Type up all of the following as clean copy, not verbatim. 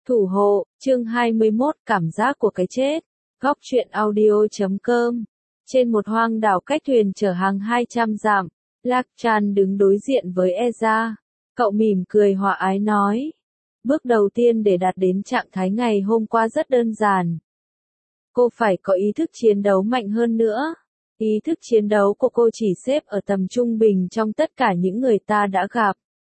Thủ hộ, chương 21, cảm giác của cái chết. Góc truyện audio.com. Trên một hoang đảo cách thuyền chở hàng 200 dặm, Lạc Tràn đứng đối diện với Eza. Cậu mỉm cười hòa ái nói. Bước đầu tiên để đạt đến trạng thái ngày hôm qua rất đơn giản. Cô phải có ý thức chiến đấu mạnh hơn nữa. Ý thức chiến đấu của cô chỉ xếp ở tầm trung bình trong tất cả những người ta đã gặp.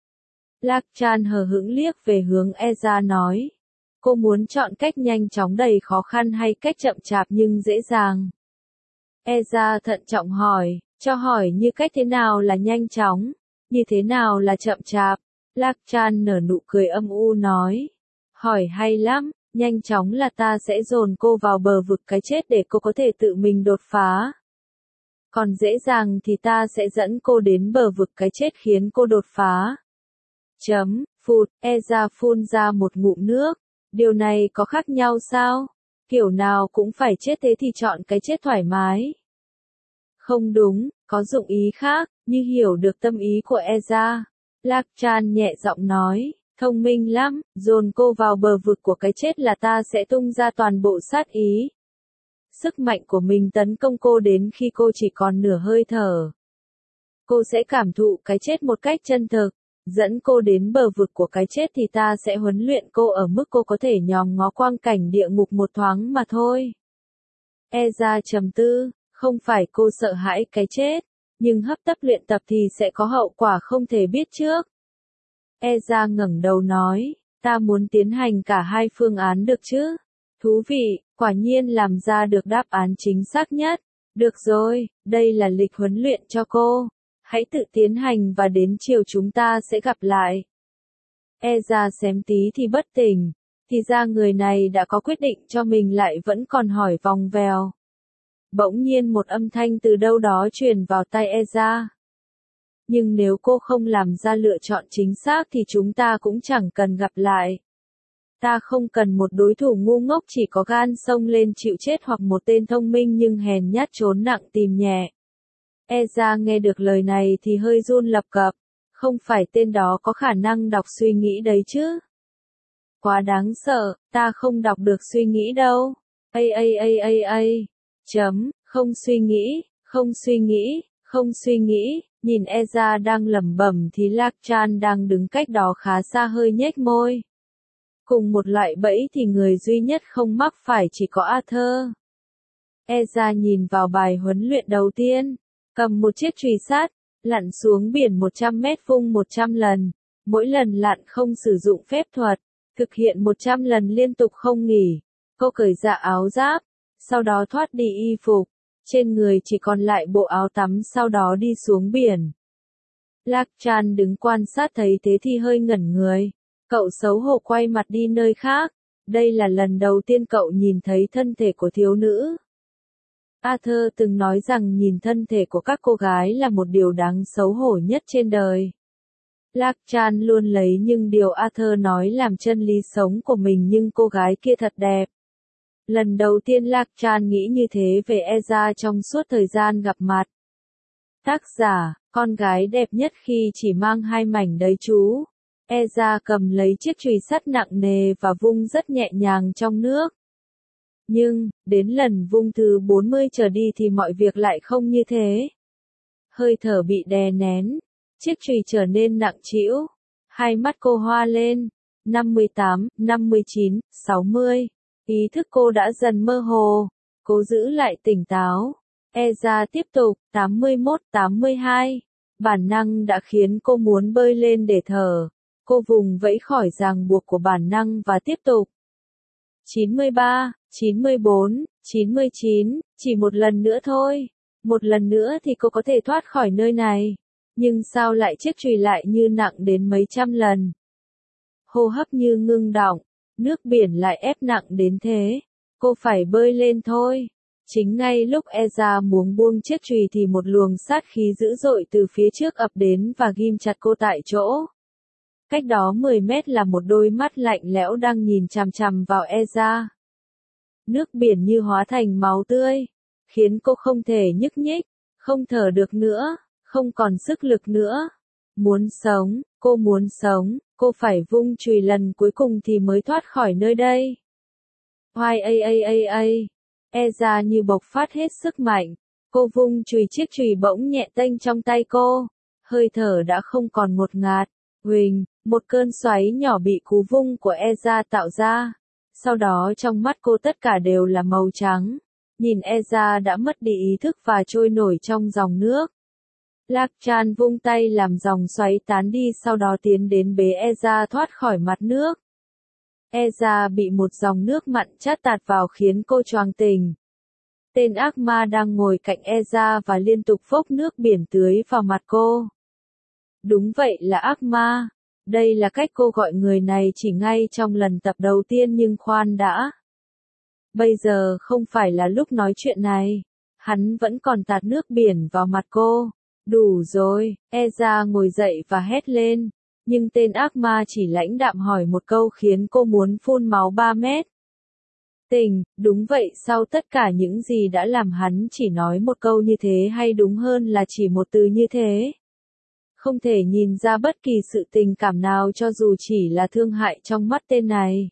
Lạc Tràn hờ hững liếc về hướng Eza nói. Cô muốn chọn cách nhanh chóng đầy khó khăn hay cách chậm chạp nhưng dễ dàng? Eza thận trọng hỏi, cho hỏi như cách thế nào là nhanh chóng, như thế nào là chậm chạp? Lạc Tràn nở nụ cười âm u nói. Hỏi hay lắm, nhanh chóng là ta sẽ dồn cô vào bờ vực cái chết để cô có thể tự mình đột phá. Còn dễ dàng thì ta sẽ dẫn cô đến bờ vực cái chết khiến cô đột phá. Phụt, Eza phun ra một ngụm nước. Điều này có khác nhau sao? Kiểu nào cũng phải chết thế thì chọn cái chết thoải mái. Không đúng, có dụng ý khác, như hiểu được tâm ý của Eza. Lạc Tràn nhẹ giọng nói, thông minh lắm, dồn cô vào bờ vực của cái chết là ta sẽ tung ra toàn bộ sát ý. Sức mạnh của mình tấn công cô đến khi cô chỉ còn nửa hơi thở. Cô sẽ cảm thụ cái chết một cách chân thực. Dẫn cô đến bờ vực của cái chết thì ta sẽ huấn luyện cô ở mức cô có thể nhòm ngó quang cảnh địa ngục một thoáng mà thôi. Eza trầm tư, không phải cô sợ hãi cái chết, nhưng hấp tấp luyện tập thì sẽ có hậu quả không thể biết trước. Eza ngẩng đầu nói, ta muốn tiến hành cả hai phương án được chứ? Thú vị, quả nhiên làm ra được đáp án chính xác nhất. Được rồi, đây là lịch huấn luyện cho cô. Hãy tự tiến hành và đến chiều chúng ta sẽ gặp lại. Eza xém tí thì bất tỉnh. Thì ra người này đã có quyết định cho mình lại vẫn còn hỏi vòng vèo. Bỗng nhiên một âm thanh từ đâu đó truyền vào tai Eza. Nhưng nếu cô không làm ra lựa chọn chính xác thì chúng ta cũng chẳng cần gặp lại. Ta không cần một đối thủ ngu ngốc chỉ có gan xông lên chịu chết hoặc một tên thông minh nhưng hèn nhát trốn nặng tìm nhẹ. Eza nghe được lời này thì hơi run lập cập, không phải tên đó có khả năng đọc suy nghĩ đấy chứ? Quá đáng sợ, ta không đọc được suy nghĩ đâu. Không suy nghĩ, không suy nghĩ, không suy nghĩ, nhìn Eza đang lẩm bẩm thì Lạc Tràn đang đứng cách đó khá xa hơi nhếch môi. Cùng một loại bẫy thì người duy nhất không mắc phải chỉ có Arthur. Eza nhìn vào bài huấn luyện đầu tiên. Cầm một chiếc chùy sắt, lặn xuống biển 100 mét vung 100 lần, mỗi lần lặn không sử dụng phép thuật, thực hiện 100 lần liên tục không nghỉ. Cô cởi dạ áo giáp, sau đó thoát đi y phục, trên người chỉ còn lại bộ áo tắm sau đó đi xuống biển. Lạc Tràn đứng quan sát thấy thế thì hơi ngẩn người, cậu xấu hổ quay mặt đi nơi khác, đây là lần đầu tiên cậu nhìn thấy thân thể của thiếu nữ. Arthur từng nói rằng nhìn thân thể của các cô gái là một điều đáng xấu hổ nhất trên đời. Lạc Tràn luôn lấy những điều Arthur nói làm chân lý sống của mình nhưng cô gái kia thật đẹp. Lần đầu tiên Lạc Tràn nghĩ như thế về Eza trong suốt thời gian gặp mặt. Tác giả, con gái đẹp nhất khi chỉ mang hai mảnh đấy chú. Eza cầm lấy chiếc chùy sắt nặng nề và vung rất nhẹ nhàng trong nước. Nhưng, đến lần vung từ 40 trở đi thì mọi việc lại không như thế. Hơi thở bị đè nén, chiếc chùy trở nên nặng trĩu, hai mắt cô hoa lên, 58, 59, 60, ý thức cô đã dần mơ hồ, cố giữ lại tỉnh táo. Eza tiếp tục, 81, 82, bản năng đã khiến cô muốn bơi lên để thở, cô vùng vẫy khỏi ràng buộc của bản năng và tiếp tục. 93, 94, 99, chỉ một lần nữa thôi. Một lần nữa thì cô có thể thoát khỏi nơi này. Nhưng sao lại chiếc chùy lại như nặng đến mấy trăm lần? Hô hấp như ngưng đọng, nước biển lại ép nặng đến thế. Cô phải bơi lên thôi. Chính ngay lúc Eza muốn buông chiếc chùy thì một luồng sát khí dữ dội từ phía trước ập đến và ghim chặt cô tại chỗ. Cách đó 10 mét là một đôi mắt lạnh lẽo đang nhìn chằm chằm vào Eza. Nước biển như hóa thành máu tươi, khiến cô không thể nhúc nhích, không thở được nữa, không còn sức lực nữa. Muốn sống, Cô phải vung chùy lần cuối cùng thì mới thoát khỏi nơi đây. Oai a a a a. Eza như bộc phát hết sức mạnh. Cô vung chùy, chiếc chùy bỗng nhẹ tênh trong tay cô. Hơi thở đã không còn ngột ngạt. Huỳnh, một cơn xoáy nhỏ bị cú vung của Eza tạo ra. Sau đó trong mắt cô tất cả đều là màu trắng. Nhìn Eza đã mất đi ý thức và trôi nổi trong dòng nước. Lạc Chan vung tay làm dòng xoáy tán đi, sau đó tiến đến bế Eza thoát khỏi mặt nước. Eza bị một dòng nước mặn chát tạt vào khiến cô choàng tỉnh. Tên ác ma đang ngồi cạnh Eza và liên tục phốc nước biển tưới vào mặt cô. Đúng vậy, là ác ma. Đây là cách cô gọi người này chỉ ngay trong lần tập đầu tiên, nhưng khoan đã. Bây giờ không phải là lúc nói chuyện này. Hắn vẫn còn tạt nước biển vào mặt cô. Đủ rồi, Eza ngồi dậy và hét lên. Nhưng tên ác ma chỉ lãnh đạm hỏi một câu khiến cô muốn phun máu 3 mét. Tình, đúng vậy, sau tất cả những gì đã làm hắn chỉ nói một câu như thế, hay đúng hơn là chỉ một từ như thế. Không thể nhìn ra bất kỳ sự tình cảm nào cho dù chỉ là thương hại trong mắt tên này.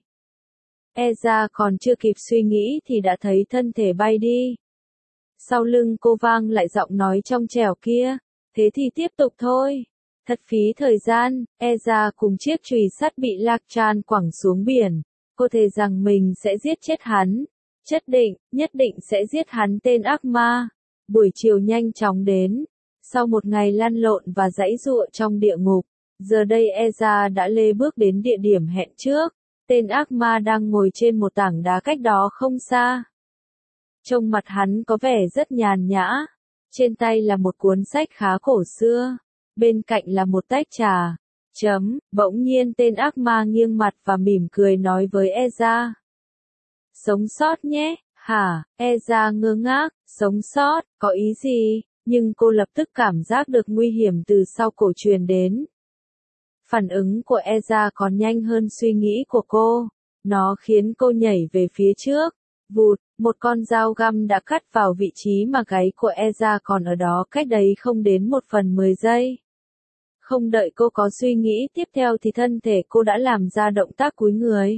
Eza còn chưa kịp suy nghĩ thì đã thấy thân thể bay đi. Sau lưng cô vang lại giọng nói trong trẻo kia. Thế thì tiếp tục thôi. Thật phí thời gian, Eza cùng chiếc chùy sắt bị Lạc Chan quẳng xuống biển. Cô thề rằng mình sẽ giết chết hắn. Nhất định sẽ giết hắn, tên ác ma. Buổi chiều nhanh chóng đến. Sau một ngày lăn lộn và giãy giụa trong địa ngục, giờ đây Eza đã lê bước đến địa điểm hẹn trước. Tên ác ma đang ngồi trên một tảng đá cách đó không xa. Trông mặt hắn có vẻ rất nhàn nhã. Trên tay là một cuốn sách khá cổ xưa. Bên cạnh là một tách trà. Bỗng nhiên tên ác ma nghiêng mặt và mỉm cười nói với Eza. Sống sót nhé, hả? Eza ngơ ngác, sống sót, có ý gì? Nhưng cô lập tức cảm giác được nguy hiểm từ sau cổ truyền đến. Phản ứng của Eza còn nhanh hơn suy nghĩ của cô. Nó khiến cô nhảy về phía trước. Vụt, một con dao găm đã cắt vào vị trí mà gáy của Eza còn ở đó cách đấy không đến 1/10 giây. Không đợi cô có suy nghĩ tiếp theo thì thân thể cô đã làm ra động tác cúi người.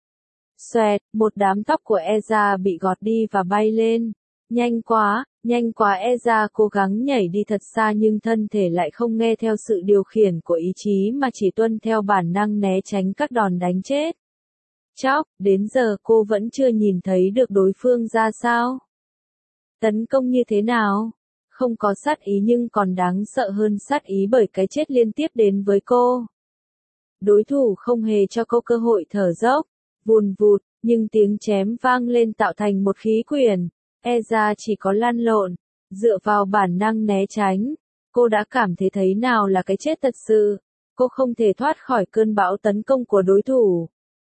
Xoẹt, một đám tóc của Eza bị gọt đi và bay lên. Nhanh quá Eza cố gắng nhảy đi thật xa nhưng thân thể lại không nghe theo sự điều khiển của ý chí mà chỉ tuân theo bản năng né tránh các đòn đánh chết. Chóc, đến giờ cô vẫn chưa nhìn thấy được đối phương ra sao. Tấn công như thế nào? Không có sát ý nhưng còn đáng sợ hơn sát ý bởi cái chết liên tiếp đến với cô. Đối thủ không hề cho cô cơ hội thở dốc. Vùn vụt, nhưng tiếng chém vang lên tạo thành một khí quyển. Eza chỉ có lăn lộn, dựa vào bản năng né tránh. Cô đã cảm thấy thế nào là cái chết thật sự. Cô không thể thoát khỏi cơn bão tấn công của đối thủ.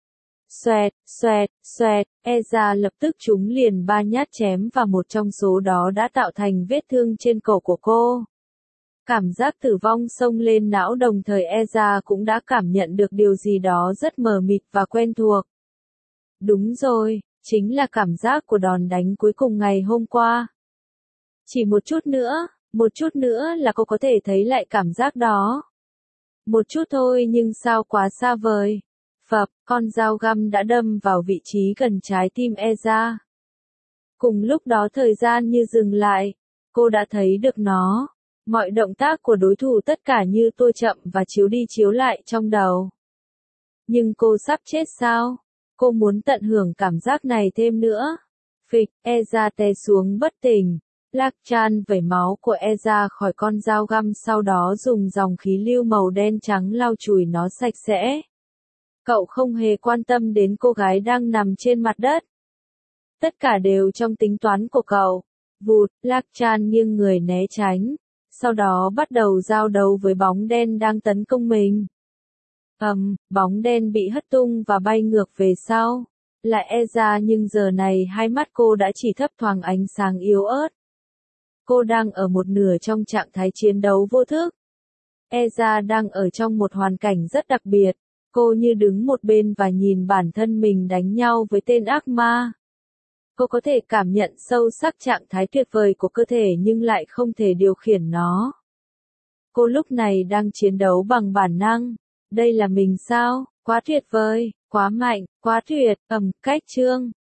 Xoẹt, Eza lập tức trúng liền 3 nhát chém và một trong số đó đã tạo thành vết thương trên cổ của cô. Cảm giác tử vong xông lên não, đồng thời Eza cũng đã cảm nhận được điều gì đó rất mờ mịt và quen thuộc. Đúng rồi, chính là cảm giác của đòn đánh cuối cùng ngày hôm qua. Chỉ một chút nữa là cô có thể thấy lại cảm giác đó. Một chút thôi nhưng sao quá xa vời. Phập, con dao găm đã đâm vào vị trí gần trái tim Eza. Cùng lúc đó thời gian như dừng lại. Cô đã thấy được nó. Mọi động tác của đối thủ tất cả như tua chậm và chiếu đi chiếu lại trong đầu. Nhưng cô sắp chết sao? Cô muốn tận hưởng cảm giác này thêm nữa. Phịch, Eza té xuống bất tỉnh. Lạc Chan vẩy máu của Eza khỏi con dao găm, sau đó dùng dòng khí lưu màu đen trắng lau chùi nó sạch sẽ. Cậu không hề quan tâm đến cô gái đang nằm trên mặt đất. Tất cả đều trong tính toán của cậu. Vụt, Lạc Chan nghiêng người né tránh. Sau đó bắt đầu giao đấu với bóng đen đang tấn công mình. Bóng đen bị hất tung và bay ngược về sau. Là Eza nhưng giờ này hai mắt cô đã chỉ thấp thoáng ánh sáng yếu ớt. Cô đang ở một nửa trong trạng thái chiến đấu vô thức. Eza đang ở trong một hoàn cảnh rất đặc biệt. Cô như đứng một bên và nhìn bản thân mình đánh nhau với tên ác ma. Cô có thể cảm nhận sâu sắc trạng thái tuyệt vời của cơ thể nhưng lại không thể điều khiển nó. Cô lúc này đang chiến đấu bằng bản năng. đây là mình sao? Quá tuyệt vời, quá mạnh, quá tuyệt, cách chương.